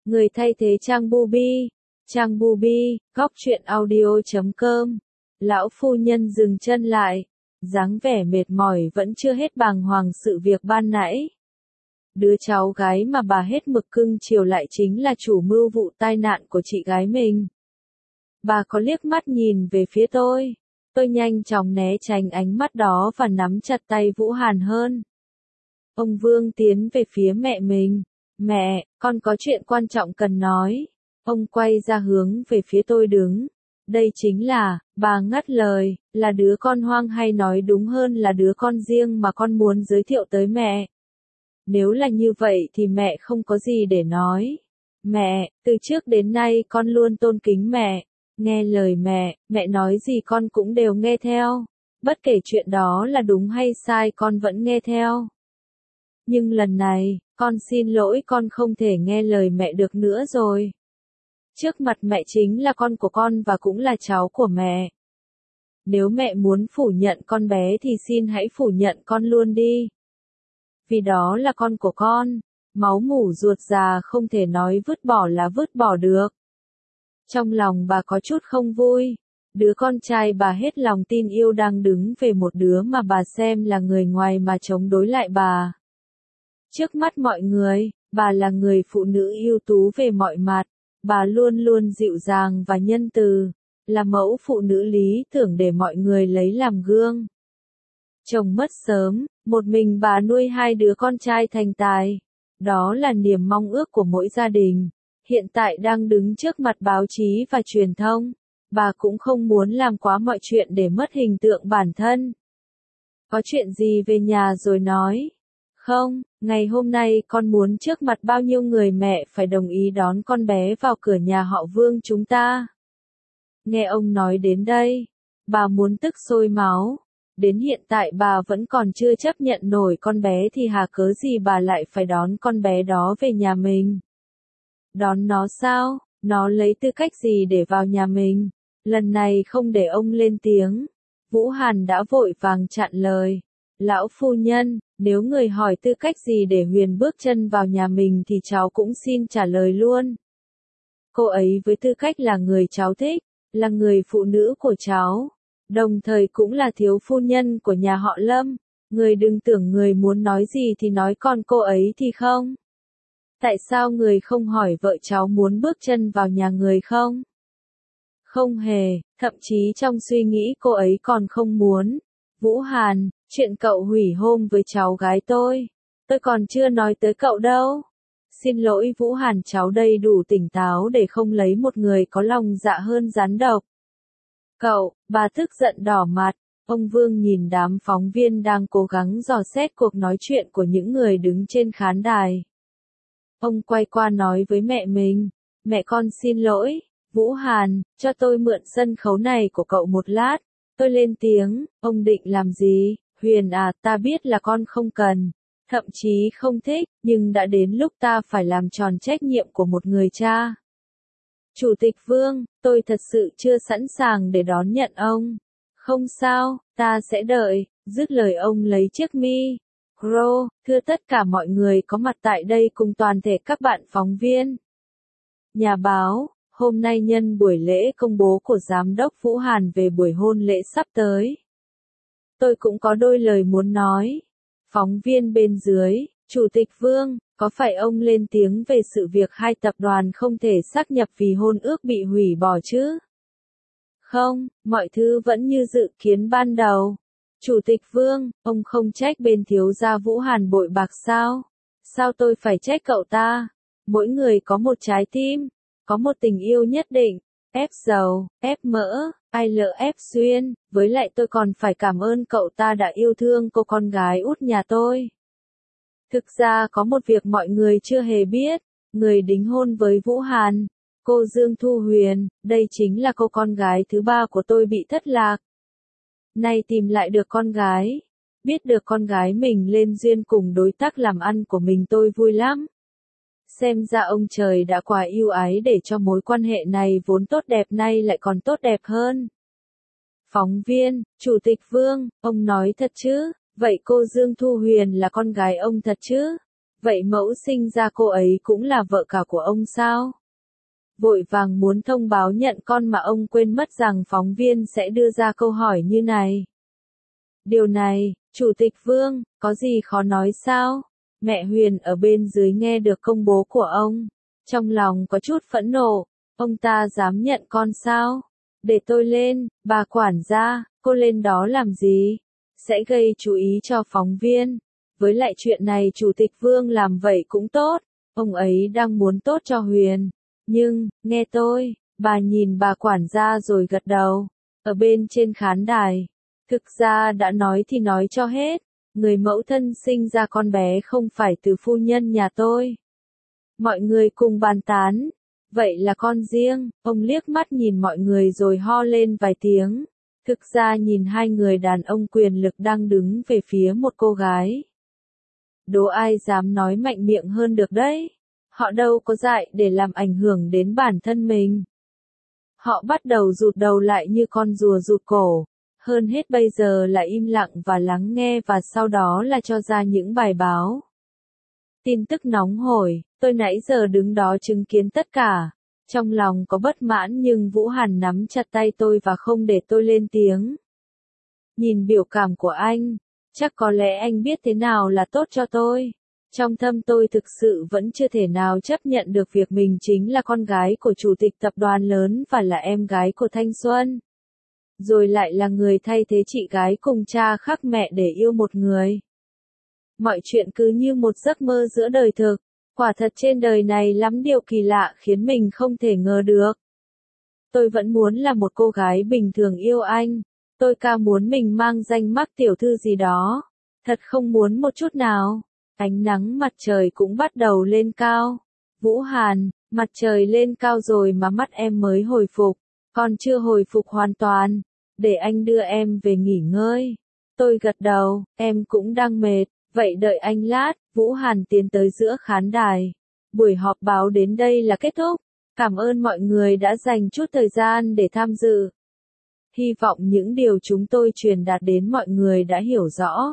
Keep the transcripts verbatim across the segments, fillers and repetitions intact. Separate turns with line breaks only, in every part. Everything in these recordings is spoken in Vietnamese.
Người thay thế Trang Bubi. Trang Bubi, góc truyện audio chấm com. Lão phu nhân dừng chân lại, dáng vẻ mệt mỏi vẫn chưa hết bàng hoàng sự việc ban nãy. Đứa cháu gái mà bà hết mực cưng chiều lại chính là chủ mưu vụ tai nạn của chị gái mình. Bà có liếc mắt nhìn về phía tôi. Tôi nhanh chóng né tránh ánh mắt đó và nắm chặt tay Vũ Hàn hơn. Ông Vương tiến về phía mẹ mình. Mẹ, con có chuyện quan trọng cần nói. Ông quay ra hướng về phía tôi đứng. Đây chính là, bà ngắt lời, là đứa con hoang hay nói đúng hơn là đứa con riêng mà con muốn giới thiệu tới mẹ. Nếu là như vậy thì mẹ không có gì để nói. Mẹ, từ trước đến nay con luôn tôn kính mẹ. Nghe lời mẹ, mẹ nói gì con cũng đều nghe theo. Bất kể chuyện đó là đúng hay sai con vẫn nghe theo. Nhưng lần này, con xin lỗi con không thể nghe lời mẹ được nữa rồi. Trước mặt mẹ chính là con của con và cũng là cháu của mẹ. Nếu mẹ muốn phủ nhận con bé thì xin hãy phủ nhận con luôn đi. Vì đó là con của con, máu mủ ruột già không thể nói vứt bỏ là vứt bỏ được. Trong lòng bà có chút không vui, đứa con trai bà hết lòng tin yêu đang đứng về một đứa mà bà xem là người ngoài mà chống đối lại bà. Trước mắt mọi người, bà là người phụ nữ ưu tú về mọi mặt, bà luôn luôn dịu dàng và nhân từ, là mẫu phụ nữ lý tưởng để mọi người lấy làm gương. Chồng mất sớm, một mình bà nuôi hai đứa con trai thành tài. Đó là niềm mong ước của mỗi gia đình. Hiện tại đang đứng trước mặt báo chí và truyền thông. Bà cũng không muốn làm quá mọi chuyện để mất hình tượng bản thân. Có chuyện gì về nhà rồi nói. Không, ngày hôm nay con muốn trước mặt bao nhiêu người mẹ phải đồng ý đón con bé vào cửa nhà họ Vương chúng ta. Nghe ông nói đến đây, bà muốn tức sôi máu. Đến hiện tại bà vẫn còn chưa chấp nhận nổi con bé thì hà cớ gì bà lại phải đón con bé đó về nhà mình. Đón nó sao? Nó lấy tư cách gì để vào nhà mình? Lần này không để ông lên tiếng. Vũ Hàn đã vội vàng chặn lời. Lão phu nhân, nếu người hỏi tư cách gì để Huyền bước chân vào nhà mình thì cháu cũng xin trả lời luôn. Cô ấy với tư cách là người cháu thích, là người phụ nữ của cháu. Đồng thời cũng là thiếu phu nhân của nhà họ Lâm. Người đừng tưởng người muốn nói gì thì nói còn cô ấy thì không. Tại sao người không hỏi vợ cháu muốn bước chân vào nhà người không? Không hề, thậm chí trong suy nghĩ cô ấy còn không muốn. Vũ Hàn, chuyện cậu hủy hôn với cháu gái tôi. Tôi còn chưa nói tới cậu đâu. Xin lỗi Vũ Hàn, cháu đây đủ tỉnh táo để không lấy một người có lòng dạ hơn rắn độc. Cậu, bà tức giận đỏ mặt. Ông Vương nhìn đám phóng viên đang cố gắng dò xét cuộc nói chuyện của những người đứng trên khán đài. Ông quay qua nói với mẹ mình. Mẹ con xin lỗi, Vũ Hàn, cho tôi mượn sân khấu này của cậu một lát. Tôi lên tiếng, ông định làm gì? Huyền à, ta biết là con không cần, thậm chí không thích, nhưng đã đến lúc ta phải làm tròn trách nhiệm của một người cha. Chủ tịch Vương, tôi thật sự chưa sẵn sàng để đón nhận ông. Không sao, ta sẽ đợi. Dứt lời ông lấy chiếc mi. Cro, thưa tất cả mọi người có mặt tại đây cùng toàn thể các bạn phóng viên. Nhà báo, hôm nay nhân buổi lễ công bố của Giám đốc Vũ Hàn về buổi hôn lễ sắp tới. Tôi cũng có đôi lời muốn nói. Phóng viên bên dưới, Chủ tịch Vương, có phải ông lên tiếng về sự việc hai tập đoàn không thể xác nhập vì hôn ước bị hủy bỏ chứ? Không, mọi thứ vẫn như dự kiến ban đầu. Chủ tịch Vương, ông không trách bên thiếu gia Vũ Hàn bội bạc sao? Sao tôi phải trách cậu ta? Mỗi người có một trái tim, có một tình yêu nhất định, ép dầu, ép mỡ, ai lỡ ép xuyên, với lại tôi còn phải cảm ơn cậu ta đã yêu thương cô con gái út nhà tôi. Thực ra có một việc mọi người chưa hề biết, người đính hôn với Vũ Hàn, cô Dương Thu Huyền, đây chính là cô con gái thứ ba của tôi bị thất lạc. Nay tìm lại được con gái, biết được con gái mình lên duyên cùng đối tác làm ăn của mình tôi vui lắm. Xem ra ông trời đã quá ưu ái để cho mối quan hệ này vốn tốt đẹp nay lại còn tốt đẹp hơn. Phóng viên, Chủ tịch Vương, ông nói thật chứ? Vậy cô Dương Thu Huyền là con gái ông thật chứ? Vậy mẫu sinh ra cô ấy cũng là vợ cả của ông sao? Vội vàng muốn thông báo nhận con mà ông quên mất rằng phóng viên sẽ đưa ra câu hỏi như này. Điều này, Chủ tịch Vương, có gì khó nói sao? Mẹ Huyền ở bên dưới nghe được công bố của ông. Trong lòng có chút phẫn nộ, ông ta dám nhận con sao? Để tôi lên, bà quản gia, cô lên đó làm gì? Sẽ gây chú ý cho phóng viên. Với lại chuyện này Chủ tịch Vương làm vậy cũng tốt, ông ấy đang muốn tốt cho Huyền. Nhưng, nghe tôi, bà nhìn bà quản gia rồi gật đầu. Ở bên trên khán đài, thực ra đã nói thì nói cho hết, người mẫu thân sinh ra con bé không phải từ phu nhân nhà tôi. Mọi người cùng bàn tán, vậy là con riêng, ông liếc mắt nhìn mọi người rồi ho lên vài tiếng. Thực ra nhìn hai người đàn ông quyền lực đang đứng về phía một cô gái. Đố ai dám nói mạnh miệng hơn được đấy. Họ đâu có dại để làm ảnh hưởng đến bản thân mình. Họ bắt đầu rụt đầu lại như con rùa rụt cổ. Hơn hết bây giờ là im lặng và lắng nghe và sau đó là cho ra những bài báo. Tin tức nóng hổi, tôi nãy giờ đứng đó chứng kiến tất cả. Trong lòng có bất mãn nhưng Vũ Hàn nắm chặt tay tôi và không để tôi lên tiếng. Nhìn biểu cảm của anh, chắc có lẽ anh biết thế nào là tốt cho tôi. Trong thâm tôi thực sự vẫn chưa thể nào chấp nhận được việc mình chính là con gái của chủ tịch tập đoàn lớn và là em gái của Thanh Xuân. Rồi lại là người thay thế chị gái cùng cha khác mẹ để yêu một người. Mọi chuyện cứ như một giấc mơ giữa đời thực. Quả thật trên đời này lắm điều kỳ lạ khiến mình không thể ngờ được. Tôi vẫn muốn là một cô gái bình thường yêu anh. Tôi ca muốn mình mang danh mác tiểu thư gì đó. Thật không muốn một chút nào. Ánh nắng mặt trời cũng bắt đầu lên cao. Vũ Hàn, mặt trời lên cao rồi mà mắt em mới hồi phục. Còn chưa hồi phục hoàn toàn. Để anh đưa em về nghỉ ngơi. Tôi gật đầu, em cũng đang mệt. Vậy đợi anh lát, Vũ Hàn tiến tới giữa khán đài. Buổi họp báo đến đây là kết thúc. Cảm ơn mọi người đã dành chút thời gian để tham dự. Hy vọng những điều chúng tôi truyền đạt đến mọi người đã hiểu rõ.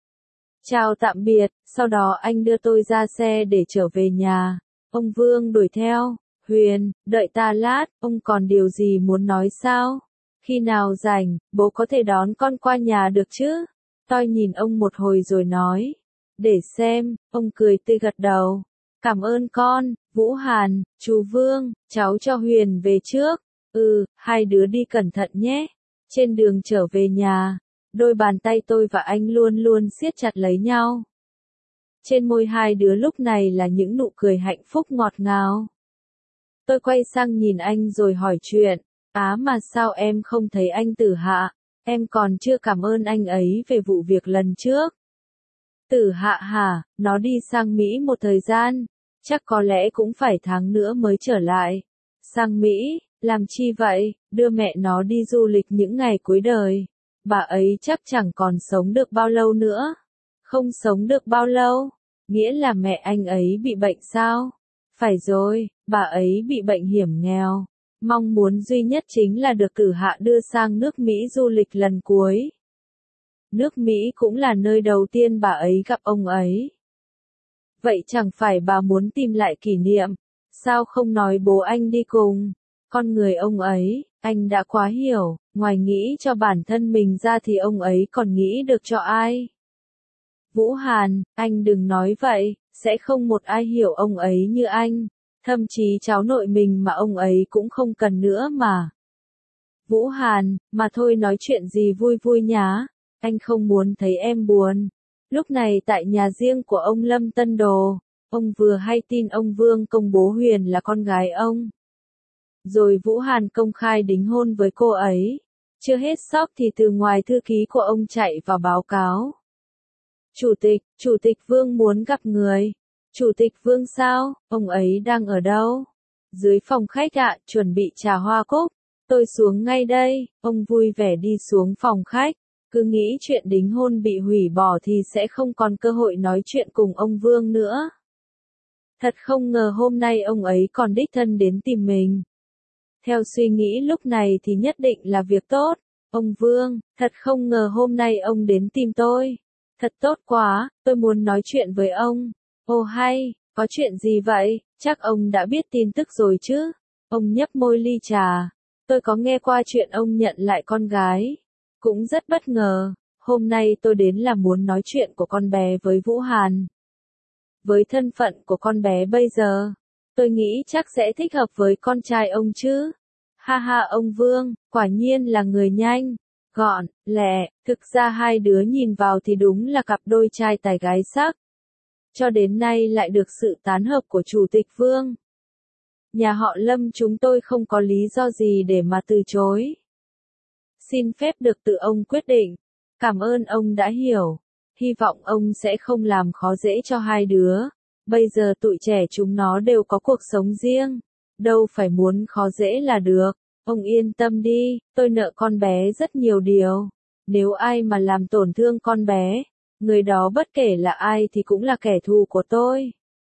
Chào tạm biệt, sau đó anh đưa tôi ra xe để trở về nhà. Ông Vương đuổi theo. Huyền, đợi ta lát, ông còn điều gì muốn nói sao? Khi nào rảnh, bố có thể đón con qua nhà được chứ? Tôi nhìn ông một hồi rồi nói. Để xem, ông cười tươi gật đầu. Cảm ơn con, Vũ Hàn, chú Vương, cháu cho Huyền về trước. Ừ, hai đứa đi cẩn thận nhé. Trên đường trở về nhà, đôi bàn tay tôi và anh luôn luôn siết chặt lấy nhau. Trên môi hai đứa lúc này là những nụ cười hạnh phúc ngọt ngào. Tôi quay sang nhìn anh rồi hỏi chuyện. Á mà sao em không thấy anh Tử Hạ? Em còn chưa cảm ơn anh ấy về vụ việc lần trước. Tử Hạ hả, nó đi sang Mỹ một thời gian. Chắc có lẽ cũng phải tháng nữa mới trở lại. Sang Mỹ, làm chi vậy? Đưa mẹ nó đi du lịch những ngày cuối đời. Bà ấy chắc chẳng còn sống được bao lâu nữa. Không sống được bao lâu? Nghĩa là mẹ anh ấy bị bệnh sao? Phải rồi, bà ấy bị bệnh hiểm nghèo. Mong muốn duy nhất chính là được Tử Hạ đưa sang nước Mỹ du lịch lần cuối. Nước Mỹ cũng là nơi đầu tiên bà ấy gặp ông ấy. Vậy chẳng phải bà muốn tìm lại kỷ niệm? Sao không nói bố anh đi cùng? Con người ông ấy, anh đã quá hiểu, ngoài nghĩ cho bản thân mình ra thì ông ấy còn nghĩ được cho ai? Vũ Hàn, anh đừng nói vậy, sẽ không một ai hiểu ông ấy như anh. Thậm chí cháu nội mình mà ông ấy cũng không cần nữa mà. Vũ Hàn, mà thôi nói chuyện gì vui vui nhá. Anh không muốn thấy em buồn. Lúc này tại nhà riêng của ông Lâm Tân Đồ, ông vừa hay tin ông Vương công bố Huyền là con gái ông. Rồi Vũ Hàn công khai đính hôn với cô ấy. Chưa hết sốc thì từ ngoài thư ký của ông chạy vào báo cáo. Chủ tịch, Chủ tịch Vương muốn gặp người. Chủ tịch Vương sao, ông ấy đang ở đâu? Dưới phòng khách ạ, chuẩn bị trà hoa cúc. Tôi xuống ngay đây, ông vui vẻ đi xuống phòng khách. Cứ nghĩ chuyện đính hôn bị hủy bỏ thì sẽ không còn cơ hội nói chuyện cùng ông Vương nữa. Thật không ngờ hôm nay ông ấy còn đích thân đến tìm mình. Theo suy nghĩ lúc này thì nhất định là việc tốt. Ông Vương, thật không ngờ hôm nay ông đến tìm tôi. Thật tốt quá, tôi muốn nói chuyện với ông. Ồ hay, có chuyện gì vậy? Chắc ông đã biết tin tức rồi chứ? Ông nhấp môi ly trà. Tôi có nghe qua chuyện ông nhận lại con gái. Cũng rất bất ngờ. Hôm nay tôi đến là muốn nói chuyện của con bé với Vũ Hàn. Với thân phận của con bé bây giờ, tôi nghĩ chắc sẽ thích hợp với con trai ông chứ. Ha ha ông Vương, quả nhiên là người nhanh, gọn, lẹ, thực ra hai đứa nhìn vào thì đúng là cặp đôi trai tài gái sắc. Cho đến nay lại được sự tán hợp của Chủ tịch Vương. Nhà họ Lâm chúng tôi không có lý do gì để mà từ chối. Xin phép được tự ông quyết định. Cảm ơn ông đã hiểu. Hy vọng ông sẽ không làm khó dễ cho hai đứa. Bây giờ tụi trẻ chúng nó đều có cuộc sống riêng. Đâu phải muốn khó dễ là được. Ông yên tâm đi, tôi nợ con bé rất nhiều điều. Nếu ai mà làm tổn thương con bé, người đó bất kể là ai thì cũng là kẻ thù của tôi.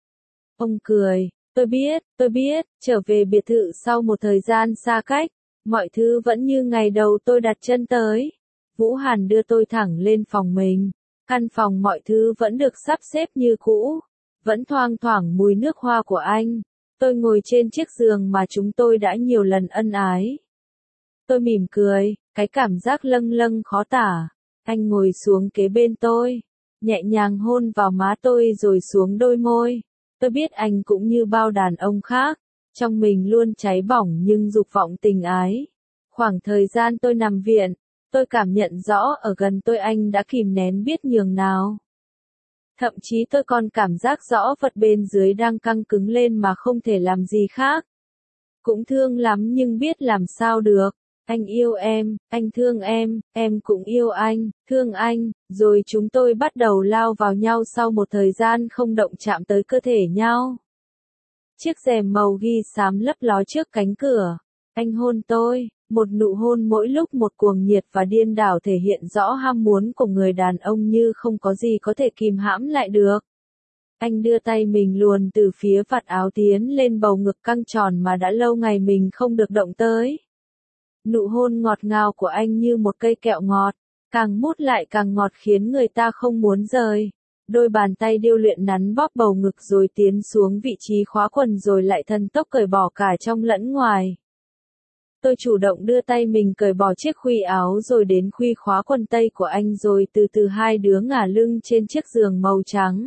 Ông cười, tôi biết, tôi biết, trở về biệt thự sau một thời gian xa cách, mọi thứ vẫn như ngày đầu tôi đặt chân tới. Vũ Hàn đưa tôi thẳng lên phòng mình. Căn phòng mọi thứ vẫn được sắp xếp như cũ, vẫn thoang thoảng mùi nước hoa của anh. Tôi ngồi trên chiếc giường mà chúng tôi đã nhiều lần ân ái. Tôi mỉm cười, cái cảm giác lâng lâng khó tả. Anh ngồi xuống kế bên tôi, nhẹ nhàng hôn vào má tôi rồi xuống đôi môi. Tôi biết anh cũng như bao đàn ông khác, trong mình luôn cháy bỏng nhưng dục vọng tình ái. Khoảng thời gian tôi nằm viện, tôi cảm nhận rõ ở gần tôi anh đã kìm nén biết nhường nào. Thậm chí tôi còn cảm giác rõ vật bên dưới đang căng cứng lên mà không thể làm gì khác. Cũng thương lắm nhưng biết làm sao được. Anh yêu em, anh thương em, em cũng yêu anh, thương anh, rồi chúng tôi bắt đầu lao vào nhau sau một thời gian không động chạm tới cơ thể nhau. Chiếc rèm màu ghi xám lấp ló trước cánh cửa. Anh hôn tôi, một nụ hôn mỗi lúc một cuồng nhiệt và điên đảo thể hiện rõ ham muốn của người đàn ông như không có gì có thể kìm hãm lại được. Anh đưa tay mình luồn từ phía vạt áo tiến lên bầu ngực căng tròn mà đã lâu ngày mình không được động tới. Nụ hôn ngọt ngào của anh như một cây kẹo ngọt, càng mút lại càng ngọt khiến người ta không muốn rời. Đôi bàn tay điêu luyện nắn bóp bầu ngực rồi tiến xuống vị trí khóa quần rồi lại thần tốc cởi bỏ cả trong lẫn ngoài. Tôi chủ động đưa tay mình cởi bỏ chiếc khuy áo rồi đến khuy khóa quần tây của anh rồi từ từ hai đứa ngả lưng trên chiếc giường màu trắng.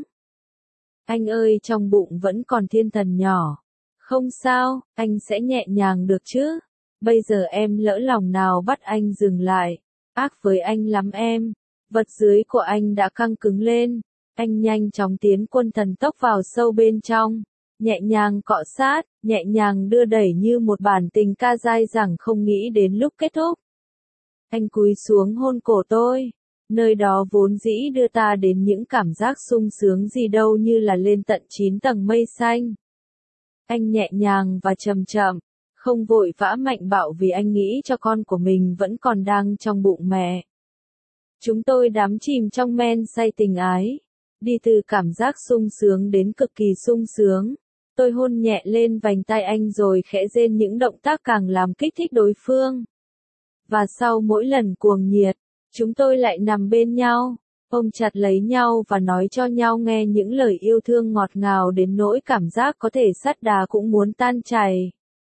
Anh ơi trong bụng vẫn còn thiên thần nhỏ. Không sao, anh sẽ nhẹ nhàng được chứ. Bây giờ em lỡ lòng nào bắt anh dừng lại. Ác với anh lắm em. Vật dưới của anh đã căng cứng lên. Anh nhanh chóng tiến quân thần tốc vào sâu bên trong. Nhẹ nhàng cọ sát, nhẹ nhàng đưa đẩy như một bản tình ca dai dẳng không nghĩ đến lúc kết thúc. Anh cúi xuống hôn cổ tôi. Nơi đó vốn dĩ đưa ta đến những cảm giác sung sướng gì đâu như là lên tận chín tầng mây xanh. Anh nhẹ nhàng và chậm chậm, không vội vã mạnh bạo vì anh nghĩ cho con của mình vẫn còn đang trong bụng mẹ. Chúng tôi đắm chìm trong men say tình ái, đi từ cảm giác sung sướng đến cực kỳ sung sướng. Tôi hôn nhẹ lên vành tai anh rồi khẽ rên những động tác càng làm kích thích đối phương. Và sau mỗi lần cuồng nhiệt, chúng tôi lại nằm bên nhau, ôm chặt lấy nhau và nói cho nhau nghe những lời yêu thương ngọt ngào đến nỗi cảm giác có thể sắt đá cũng muốn tan chảy.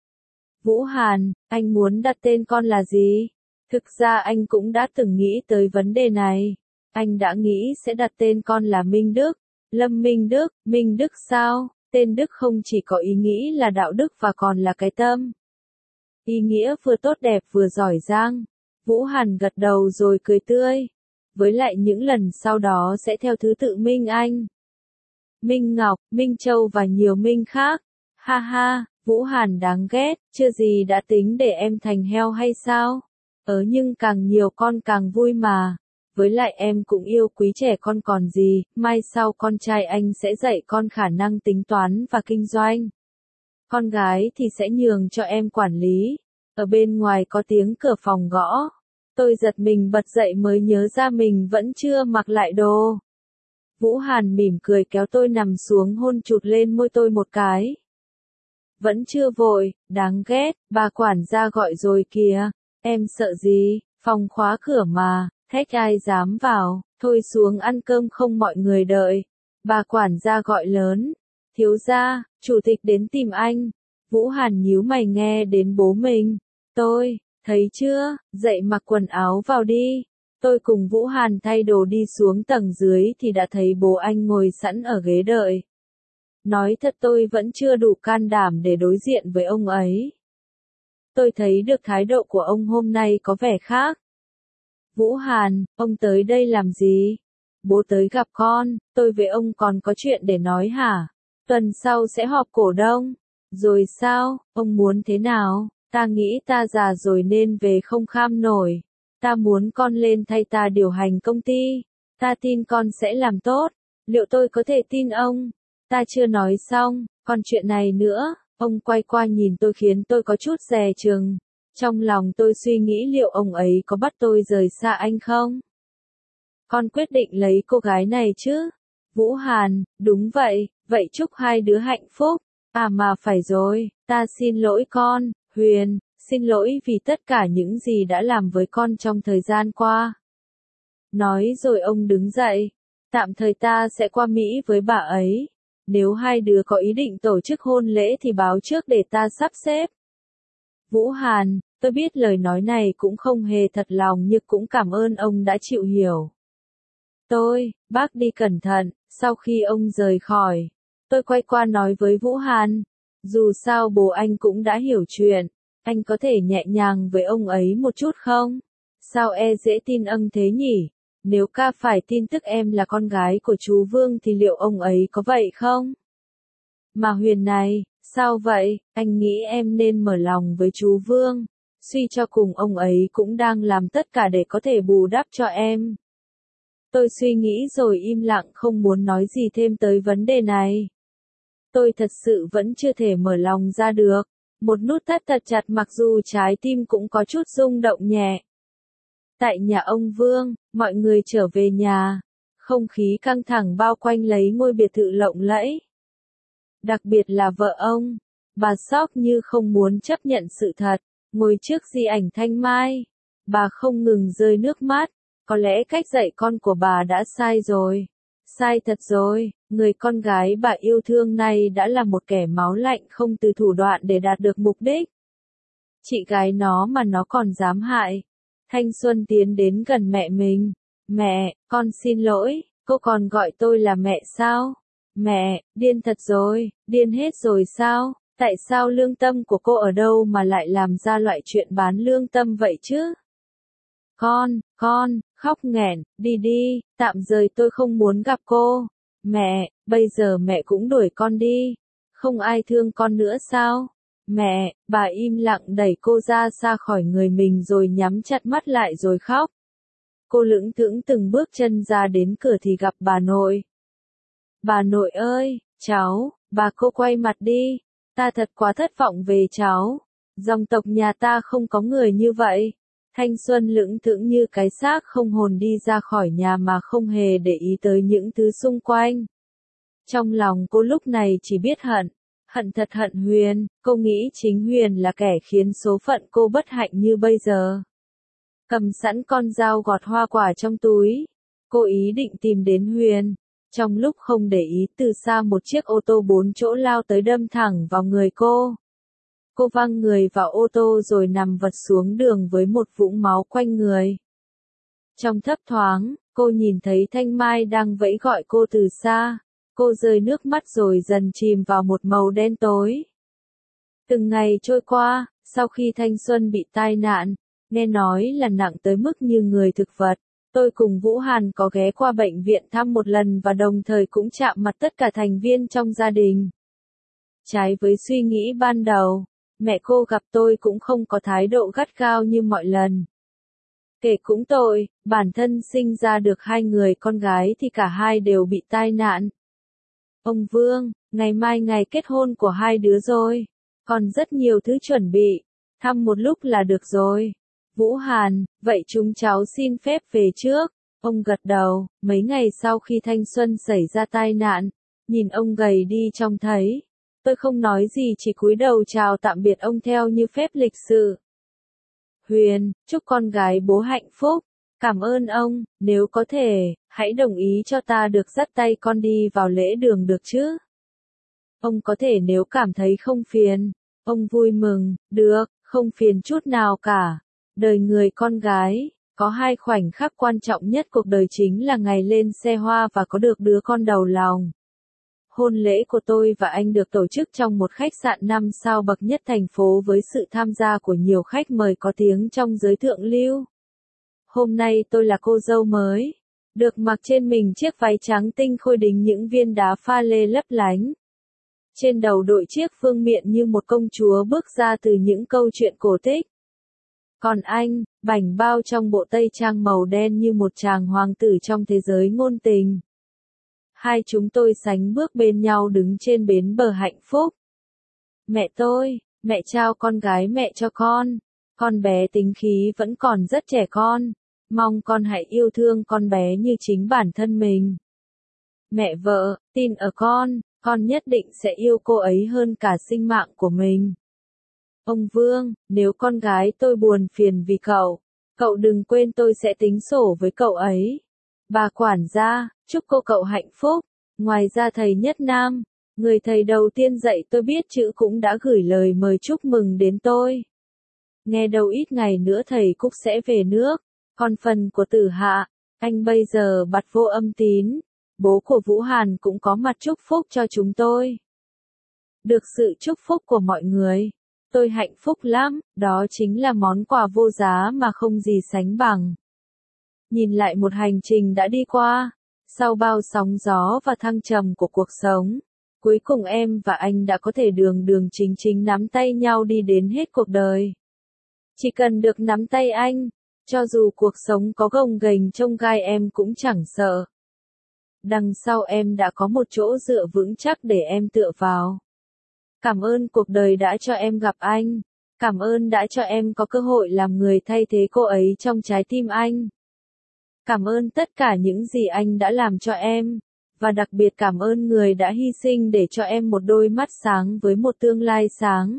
Vũ Hàn, anh muốn đặt tên con là gì? Thực ra anh cũng đã từng nghĩ tới vấn đề này. Anh đã nghĩ sẽ đặt tên con là Minh Đức. Lâm Minh Đức, Minh Đức sao? Tên Đức không chỉ có ý nghĩ là đạo đức và còn là cái tâm. Ý nghĩa vừa tốt đẹp vừa giỏi giang. Vũ Hàn gật đầu rồi cười tươi. Với lại những lần sau đó sẽ theo thứ tự Minh Anh, Minh Ngọc, Minh Châu và nhiều Minh khác. Ha ha, Vũ Hàn đáng ghét, chưa gì đã tính để em thành heo hay sao? Ờ nhưng càng nhiều con càng vui mà. Với lại em cũng yêu quý trẻ con còn gì, mai sau con trai anh sẽ dạy con khả năng tính toán và kinh doanh. Con gái thì sẽ nhường cho em quản lý. Ở bên ngoài có tiếng cửa phòng gõ. Tôi giật mình bật dậy mới nhớ ra mình vẫn chưa mặc lại đồ. Vũ Hàn mỉm cười kéo tôi nằm xuống hôn chụt lên môi tôi một cái. Vẫn chưa vội, đáng ghét, bà quản gia gọi rồi kìa. Em sợ gì, phòng khóa cửa mà, khách ai dám vào, thôi xuống ăn cơm không mọi người đợi. Bà quản gia gọi lớn. Thiếu gia, chủ tịch đến tìm anh. Vũ Hàn nhíu mày nghe đến bố mình. Tôi, thấy chưa, dậy mặc quần áo vào đi. Tôi cùng Vũ Hàn thay đồ đi xuống tầng dưới thì đã thấy bố anh ngồi sẵn ở ghế đợi. Nói thật tôi vẫn chưa đủ can đảm để đối diện với ông ấy. Tôi thấy được thái độ của ông hôm nay có vẻ khác. Vũ Hàn, ông tới đây làm gì? Bố tới gặp con, tôi với ông còn có chuyện để nói hả? Tuần sau sẽ họp cổ đông. Rồi sao, ông muốn thế nào? Ta nghĩ ta già rồi nên về không kham nổi. Ta muốn con lên thay ta điều hành công ty. Ta tin con sẽ làm tốt. Liệu tôi có thể tin ông? Ta chưa nói xong, còn chuyện này nữa. Ông quay qua nhìn tôi khiến tôi có chút dè chừng. Trong lòng tôi suy nghĩ liệu ông ấy có bắt tôi rời xa anh không? Con quyết định lấy cô gái này chứ? Vũ Hàn, đúng vậy, vậy chúc hai đứa hạnh phúc. À mà phải rồi, ta xin lỗi con, Huyền, xin lỗi vì tất cả những gì đã làm với con trong thời gian qua. Nói rồi ông đứng dậy. Tạm thời ta sẽ qua Mỹ với bà ấy. Nếu hai đứa có ý định tổ chức hôn lễ thì báo trước để ta sắp xếp. Vũ Hàn, tôi biết lời nói này cũng không hề thật lòng nhưng cũng cảm ơn ông đã chịu hiểu. Tôi, bác đi cẩn thận. Sau khi ông rời khỏi, tôi quay qua nói với Vũ Hàn. Dù sao bố anh cũng đã hiểu chuyện. Anh có thể nhẹ nhàng với ông ấy một chút không? Sao e dễ tin ông thế nhỉ? Nếu ca phải tin tức em là con gái của chú Vương thì liệu ông ấy có vậy không? Mà Huyền này, sao vậy? Anh nghĩ em nên mở lòng với chú Vương. Suy cho cùng ông ấy cũng đang làm tất cả để có thể bù đắp cho em. Tôi suy nghĩ rồi im lặng không muốn nói gì thêm tới vấn đề này. Tôi thật sự vẫn chưa thể mở lòng ra được. Một nút thắt thật chặt mặc dù trái tim cũng có chút rung động nhẹ. Tại nhà ông Vương, mọi người trở về nhà. Không khí căng thẳng bao quanh lấy ngôi biệt thự lộng lẫy. Đặc biệt là vợ ông. Bà sốc như không muốn chấp nhận sự thật. Ngồi trước di ảnh Thanh Mai. Bà không ngừng rơi nước mắt. Có lẽ cách dạy con của bà đã sai rồi. Sai thật rồi, người con gái bà yêu thương này đã là một kẻ máu lạnh không từ thủ đoạn để đạt được mục đích. Chị gái nó mà nó còn dám hại. Thanh Xuân tiến đến gần mẹ mình. Mẹ, con xin lỗi, cô còn gọi tôi là mẹ sao? Mẹ, điên thật rồi, điên hết rồi sao? Tại sao lương tâm của cô ở đâu mà lại làm ra loại chuyện bán lương tâm vậy chứ? Con, con, khóc nghẹn, đi đi, tạm rời tôi không muốn gặp cô. Mẹ, bây giờ mẹ cũng đuổi con đi. Không ai thương con nữa sao? Mẹ, bà im lặng đẩy cô ra xa khỏi người mình rồi nhắm chặt mắt lại rồi khóc. Cô lững thững từng bước chân ra đến cửa thì gặp bà nội. Bà nội ơi, cháu, bà cô quay mặt đi. Ta thật quá thất vọng về cháu. Dòng tộc nhà ta không có người như vậy. Thanh Xuân lững thững như cái xác không hồn đi ra khỏi nhà mà không hề để ý tới những thứ xung quanh. Trong lòng cô lúc này chỉ biết hận. Hận thật hận Huyền, cô nghĩ chính Huyền là kẻ khiến số phận cô bất hạnh như bây giờ. Cầm sẵn con dao gọt hoa quả trong túi. Cô ý định tìm đến Huyền. Trong lúc không để ý từ xa một chiếc ô tô bốn chỗ lao tới đâm thẳng vào người cô. Cô văng người vào ô tô rồi nằm vật xuống đường với một vũng máu quanh người. Trong thấp thoáng, cô nhìn thấy Thanh Mai đang vẫy gọi cô từ xa. Cô rơi nước mắt rồi dần chìm vào một màu đen tối. Từng ngày trôi qua, sau khi Thanh Xuân bị tai nạn, nghe nói là nặng tới mức như người thực vật, tôi cùng Vũ Hàn có ghé qua bệnh viện thăm một lần và đồng thời cũng chạm mặt tất cả thành viên trong gia đình. Trái với suy nghĩ ban đầu, mẹ cô gặp tôi cũng không có thái độ gắt gao như mọi lần. Kể cũng tội, bản thân sinh ra được hai người con gái thì cả hai đều bị tai nạn. Ông Vương, ngày mai ngày kết hôn của hai đứa rồi. Còn rất nhiều thứ chuẩn bị. Thăm một lúc là được rồi. Vũ Hàn, vậy chúng cháu xin phép về trước. Ông gật đầu, mấy ngày sau khi Thanh Xuân xảy ra tai nạn, nhìn ông gầy đi trông thấy. Tôi không nói gì chỉ cúi đầu chào tạm biệt ông theo như phép lịch sự. Huyền, chúc con gái bố hạnh phúc. Cảm ơn ông, nếu có thể, hãy đồng ý cho ta được dắt tay con đi vào lễ đường được chứ? Ông có thể nếu cảm thấy không phiền. Ông vui mừng, được, không phiền chút nào cả. Đời người con gái, có hai khoảnh khắc quan trọng nhất cuộc đời chính là ngày lên xe hoa và có được đứa con đầu lòng. Hôn lễ của tôi và anh được tổ chức trong một khách sạn năm sao bậc nhất thành phố với sự tham gia của nhiều khách mời có tiếng trong giới thượng lưu. Hôm nay tôi là cô dâu mới, được mặc trên mình chiếc váy trắng tinh khôi đính những viên đá pha lê lấp lánh. Trên đầu đội chiếc vương miện như một công chúa bước ra từ những câu chuyện cổ tích. Còn anh, bảnh bao trong bộ tây trang màu đen như một chàng hoàng tử trong thế giới ngôn tình. Hai chúng tôi sánh bước bên nhau đứng trên bến bờ hạnh phúc. Mẹ tôi, mẹ trao con gái mẹ cho con. Con bé tính khí vẫn còn rất trẻ con. Mong con hãy yêu thương con bé như chính bản thân mình. Mẹ vợ, tin ở con, con nhất định sẽ yêu cô ấy hơn cả sinh mạng của mình. Ông Vương, nếu con gái tôi buồn phiền vì cậu, cậu đừng quên tôi sẽ tính sổ với cậu ấy. Bà quản gia, chúc cô cậu hạnh phúc. Ngoài ra thầy Nhất Nam, người thầy đầu tiên dạy tôi biết chữ cũng đã gửi lời mời chúc mừng đến tôi. Nghe đâu ít ngày nữa thầy Cúc sẽ về nước. Còn phần của Tử Hạ, anh bây giờ bặt vô âm tín. Bố của Vũ Hàn cũng có mặt chúc phúc cho chúng tôi. Được sự chúc phúc của mọi người, tôi hạnh phúc lắm, đó chính là món quà vô giá mà không gì sánh bằng. Nhìn lại một hành trình đã đi qua, sau bao sóng gió và thăng trầm của cuộc sống, cuối cùng em và anh đã có thể đường đường chính chính nắm tay nhau đi đến hết cuộc đời. Chỉ cần được nắm tay anh, cho dù cuộc sống có gồng ghềnh chông gai em cũng chẳng sợ. Đằng sau em đã có một chỗ dựa vững chắc để em tựa vào. Cảm ơn cuộc đời đã cho em gặp anh. Cảm ơn đã cho em có cơ hội làm người thay thế cô ấy trong trái tim anh. Cảm ơn tất cả những gì anh đã làm cho em. Và đặc biệt cảm ơn người đã hy sinh để cho em một đôi mắt sáng với một tương lai sáng.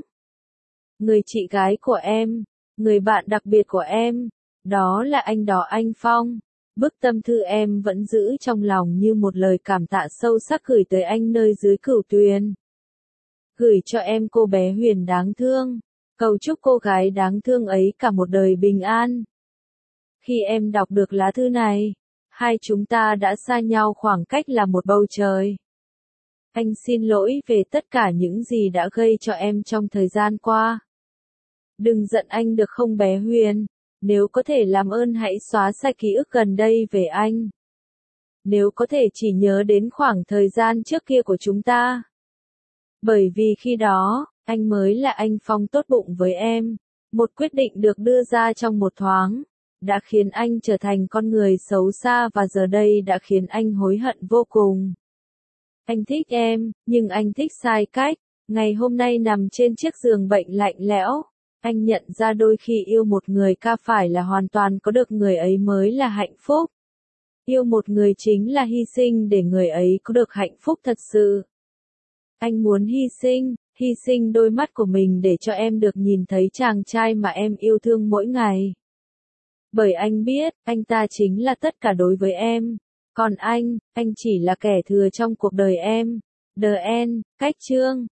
Người chị gái của em, người bạn đặc biệt của em, đó là anh đó anh Phong. Bức tâm thư em vẫn giữ trong lòng như một lời cảm tạ sâu sắc gửi tới anh nơi dưới cửu tuyền. Gửi cho em cô bé Huyền đáng thương. Cầu chúc cô gái đáng thương ấy cả một đời bình an. Khi em đọc được lá thư này, hai chúng ta đã xa nhau khoảng cách là một bầu trời. Anh xin lỗi về tất cả những gì đã gây cho em trong thời gian qua. Đừng giận anh được không bé Huyền? Nếu có thể làm ơn hãy xóa sạch ký ức gần đây về anh. Nếu có thể chỉ nhớ đến khoảng thời gian trước kia của chúng ta. Bởi vì khi đó, anh mới là anh Phong tốt bụng với em. Một quyết định được đưa ra trong một thoáng, đã khiến anh trở thành con người xấu xa và giờ đây đã khiến anh hối hận vô cùng. Anh thích em, nhưng anh thích sai cách. Ngày hôm nay nằm trên chiếc giường bệnh lạnh lẽo, anh nhận ra đôi khi yêu một người ca phải là hoàn toàn có được người ấy mới là hạnh phúc. Yêu một người chính là hy sinh để người ấy có được hạnh phúc thật sự. Anh muốn hy sinh, hy sinh đôi mắt của mình để cho em được nhìn thấy chàng trai mà em yêu thương mỗi ngày. Bởi anh biết, anh ta chính là tất cả đối với em. Còn anh, anh chỉ là kẻ thừa trong cuộc đời em. The End, Cách chương.